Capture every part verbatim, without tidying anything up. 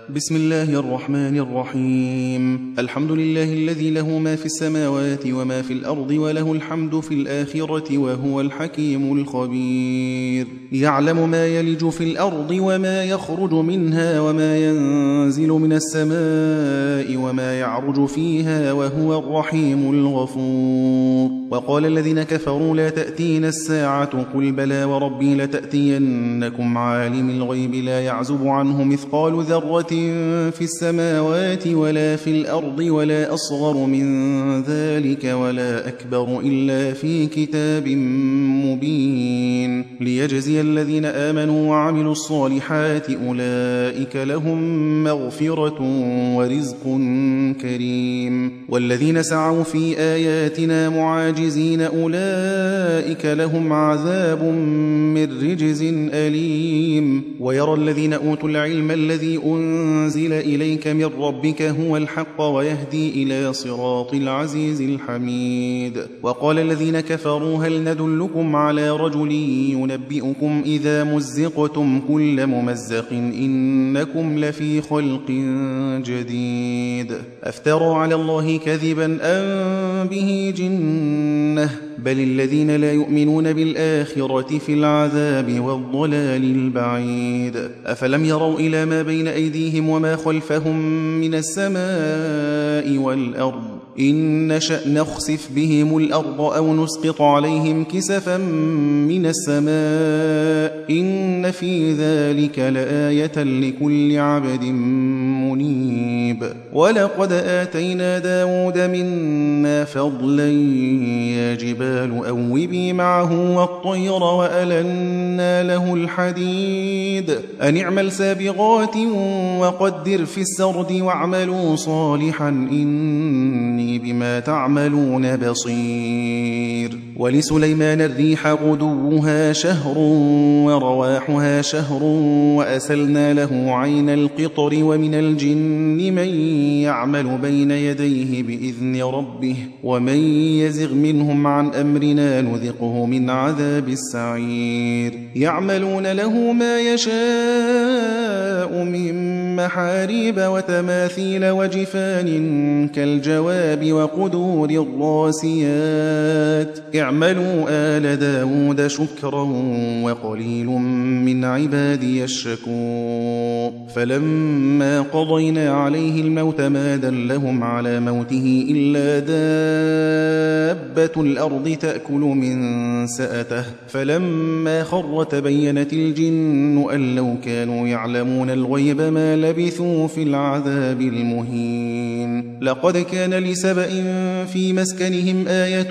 بسم الله الرحمن الرحيم. الحمد لله الذي له ما في السماوات وما في الأرض وله الحمد في الآخرة وهو الحكيم الخبير. يعلم ما يلج في الأرض وما يخرج منها وما ينزل من السماء وما يعرج فيها وهو الرحيم الغفور. وقال الذين كفروا لا تأتين الساعة قل بلى وربي لتأتينكم عالم الغيب لا يعزب عنه مثقال ذرة في السماوات ولا في الأرض ولا أصغر من ذلك ولا أكبر إلا في كتاب مبين ليجزي الذين آمنوا وعملوا الصالحات أولئك لهم مغفرة ورزق كريم. والذين سعوا في آياتنا معاجزين أولئك لهم عذاب من رجز أليم. ويرى الذين أوتوا العلم الذي أنزل إليك من ربك هو الحق ويهدي إلى صراط العزيز الحميد. وقال الذين كفروا هل ندلكم على رجل ينبئكم إذا مزقتم كل ممزق إنكم لفي خلق جديد. أفتروا على الله كذبا أم به جنة بل الذين لا يؤمنون بالآخرة في العذاب والضلال البعيد. أفلم يروا إلى ما بين أيديهم وما خلفهم من السماء والأرض إن نشأ نخسف بهم الأرض أو نسقط عليهم كسفا من السماء إن في ذلك لآية لكل عبد منيب. ولقد آتينا داود منا فضلا يا جبال أوبي معه والطير وألنا له الحديد أن اعمل سابغات وقدر في السرد واعملوا صالحا إني بما تعملون بصير. ولسليمان الريح غدوها شهر ورواحها شهر وأسلنا له عين القطر ومن الجن من يعمل بين يديه بإذن ربه ومن يزغ منهم عن أمرنا نذقه من عذاب السعير. يعملون له ما يشاء من محاريب وتماثيل وجفان كالجواب وقدور الراسيات اعملوا آل داود شكرا وقليل من عبادي الشكور. فلما قضينا عليه الموت ما دلهم على موته إلا دابة الأرض تأكل من سأته فلما خر تبينت الجن أن لو كانوا يعلمون الغيب ما لبثوا في العذاب المهين. لقد كان لسبأ في مسكنهم آية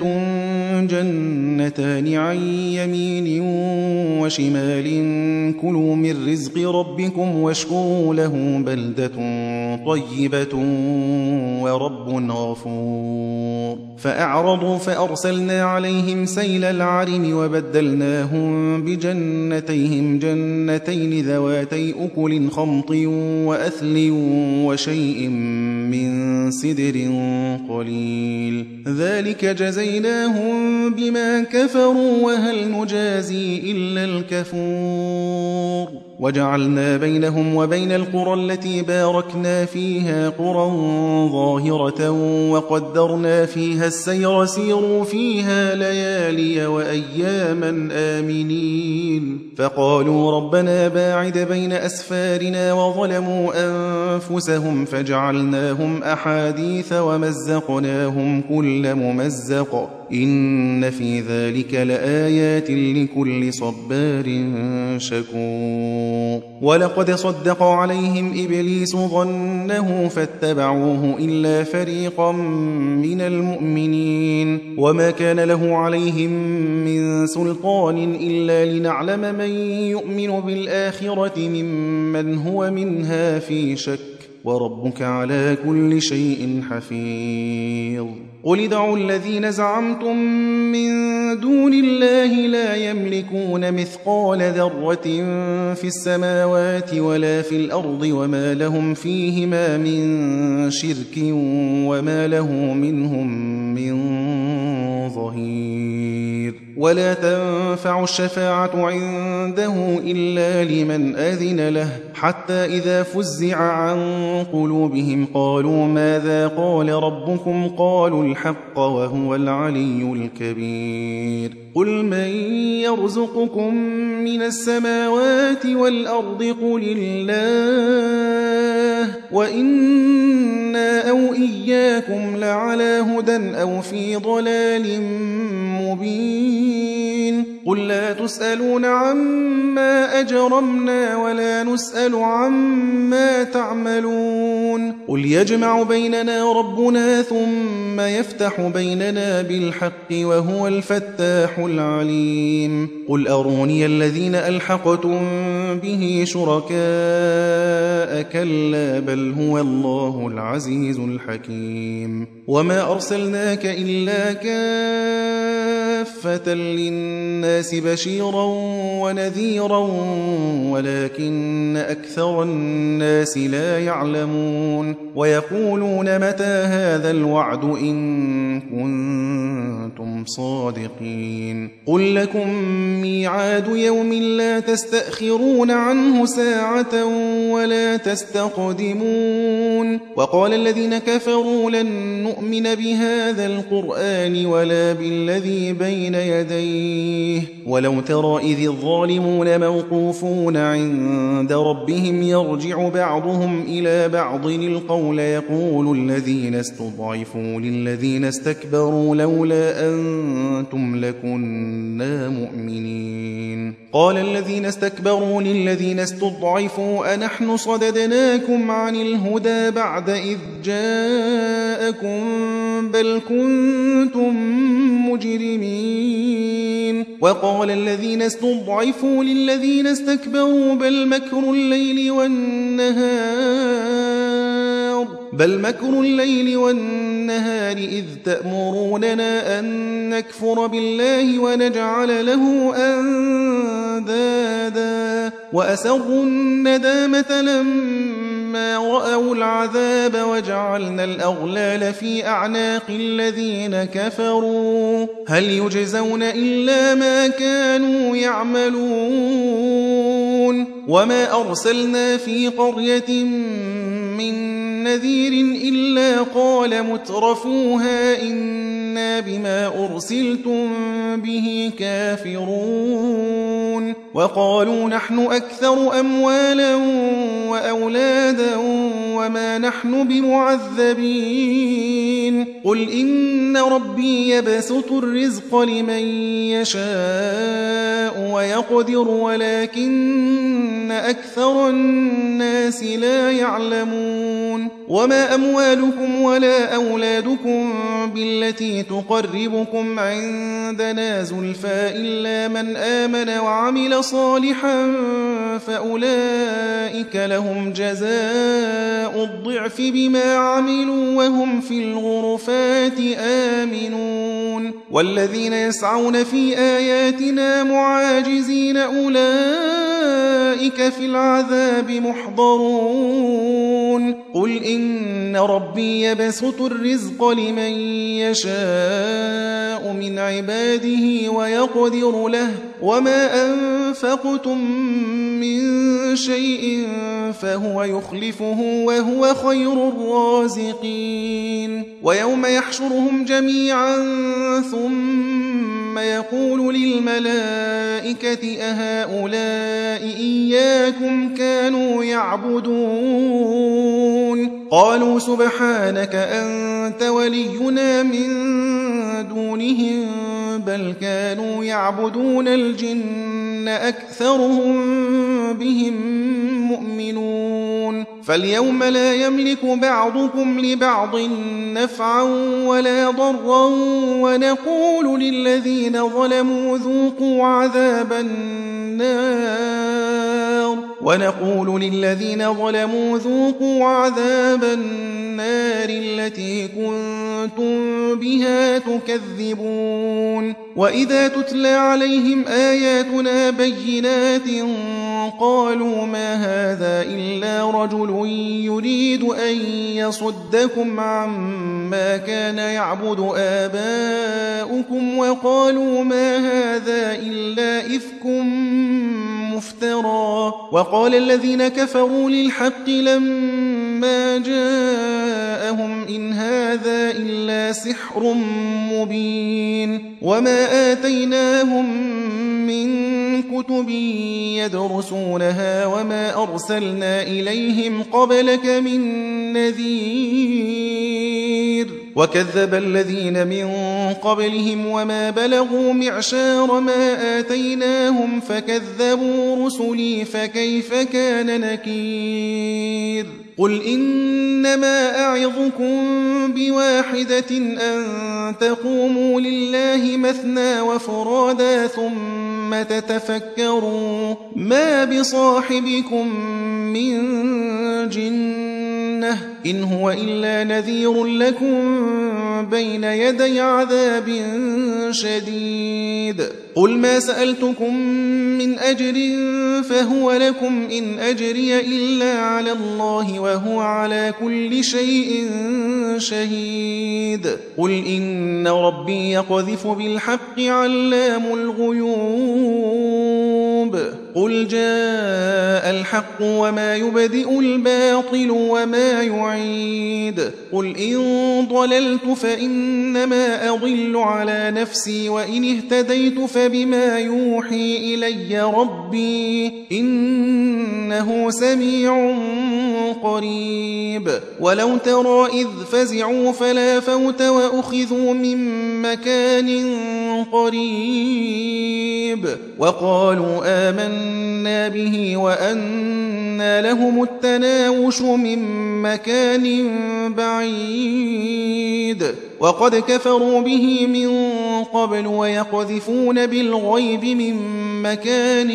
جنتان عن يمين وشمال كلوا من رزق ربكم واشكروا له بلدة طيبة ورب غفور. فأعرضوا فأرسلنا عليهم سيل العرم وبدلناهم بجنتيهم جنتين ذواتي أكل خمط وأثل وشيء من سدر قليل ذلك جزيناهم بما كفروا وهل نجازي إلا الكفور. وجعلنا بينهم وبين القرى التي باركنا فيها قرى ظاهرة وقدرنا فيها السير سيروا فيها ليالي وأياما آمنين. فقالوا ربنا باعد بين أسفارنا وظلموا أنفسهم فجعلناهم أحاديث ومزقناهم كل ممزق إن في ذلك لآيات لكل صبار شكور. ولقد صدق عليهم إبليس ظنه فاتبعوه إلا فريقا من المؤمنين وما كان له عليهم من سلطان إلا لنعلم من يؤمن بالآخرة ممن هو منها في شك وربك على كل شيء حفيظ. قل ادعوا الذين زعمتم من دون الله لا يملكون مثقال ذرة في السماوات ولا في الأرض وما لهم فيهما من شرك وما له منهم من ظهير. ولا تنفع الشفاعة عنده إلا لمن أذن له حتى إذا فزع عن قلوبهم قالوا ماذا قال ربكم قالوا الحق وهو العلي الكبير قل من يرزقكم من السماوات والأرض قل الله وإنا أو إياكم لعلى هدى أو في ضلال مبين قل لا تسألون عما أجرمنا ولا نسأل عما تعملون قل يجمع بيننا ربنا ثم يفتح بيننا بالحق وهو الفتاح العليم قل أروني الذين ألحقتم به شركاء كلا بل هو الله العزيز الحكيم وما أرسلناك إلا كافة للناس بشيرا ونذيرا ولكن أكثر الناس لا يعلمون ويقولون متى هذا الوعد إن كنتم صادقين قل لكم ميعاد يوم لا تستأخرون عنه ساعة ولا تستقدمون وقال الذين كفروا لن نؤمن بهذا القرآن ولا بالذي بين يديه ولو ترى إذ الظالمون موقوفون عند ربهم يرجع بعضهم إلى بعض القول يقول الذين استضعفوا للذين استكبروا لولا أنتم لكنا مؤمنين قال الذين استكبروا للذين استضعفوا أنحن صددناكم عن الهدى بعد إذ جاءكم بل كنتم مجرمين وقال الذين استضعفوا للذين استكبروا بل مكر الليل والنهار بل مكر الليل والنهار إذ تأمروننا أن نكفر بالله ونجعل له أندادا وأسروا الندامة لما رأوا العذاب وجعلنا الأغلال في أعناق الذين كفروا هل يجزون إلا ما كانوا يعملون وما أرسلنا في قرية من نذير إلا قال مترفوها إنا بما أرسلتم به كافرون وقالوا نحن أكثر أموالا وأولادا وما نحن بمعذبين قل إن ربي يبسط الرزق لمن يشاء ويقدر ولكن أكثر الناس لا يعلمون وما أموالكم ولا أولادكم بالتي تقربكم عندنا زلفى إلا من آمن وعمل صالحا فأولئك لهم جزاء الضعف بما عملوا وهم في الغرفات آمنون والذين يسعون في آياتنا معاجزين أولئك في العذاب محضرون قل إن ربي يبسط الرزق لمن يشاء من عباده ويقدر له وما أنفقتم من شيء فهو يخلفه وهو خير الرازقين ويوم يحشرهم جميعا ثم يقول للملائكة أهؤلاء إياكم كانوا يعبدون قالوا سبحانك أنت ولينا من دونهم بل كانوا يعبدون الجن أكثرهم بهم مؤمنون فاليوم لا يملك بعضكم لبعض نفعا ولا ضرا ونقول للذين ظلموا ذوقوا عذاب النار ونقول للذين ظلموا ذوقوا عذاب النار التي كنتم كنتم بها تكذبون وإذا تتلى عليهم آياتنا بينات قالوا ما هذا إلا رجل يريد أن يصدكم عما كان يعبد آباؤكم وقالوا ما هذا إلا إفك مفترى وقال الذين كفروا للحق لما جاءهم إن هذا إلا سحر مبين وما آتيناهم من كتب يدرسونها وما أرسلنا إليهم قبلك من نذير وكذب الذين من قبلهم وما بلغوا معشار ما آتيناهم فكذبوا رسلي فكيف كان نكير قل إنما أعظكم بواحدة أن تقوموا لله مثنى وفرادا ثم تتفكروا ما بصاحبكم من جنة إن هو إلا نذير لكم بين يدي عذاب شديد قل ما سألتكم من أجر فهو لكم إن أجري إلا على الله وهو على كل شيء شهيد قل إن ربي يقذف بالحق علام الغيوب قل جاء الحق وما يبدئ الباطل وما يعيد قل إن ضللت فإنما أضل على نفسي وإن اهتديت فبما يوحي إلي ربي إنه سميع قريب ولو ترى إذ فزعوا فلا فوت وأخذوا من مكان قريب وقالوا آمنا به وأنى لهم التناوش من مكان بعيد وقد كفروا به من قبل ويقذفون بالغيب من مكان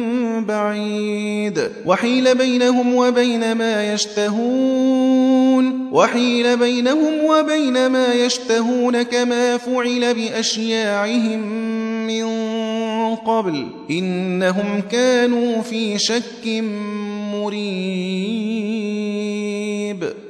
بعيد وحيل بينهم وبين ما يشتهون وحيل بينهم وبين ما يشتهون كما فعل بأشياعهم من قبل إنهم كانوا في شك مريب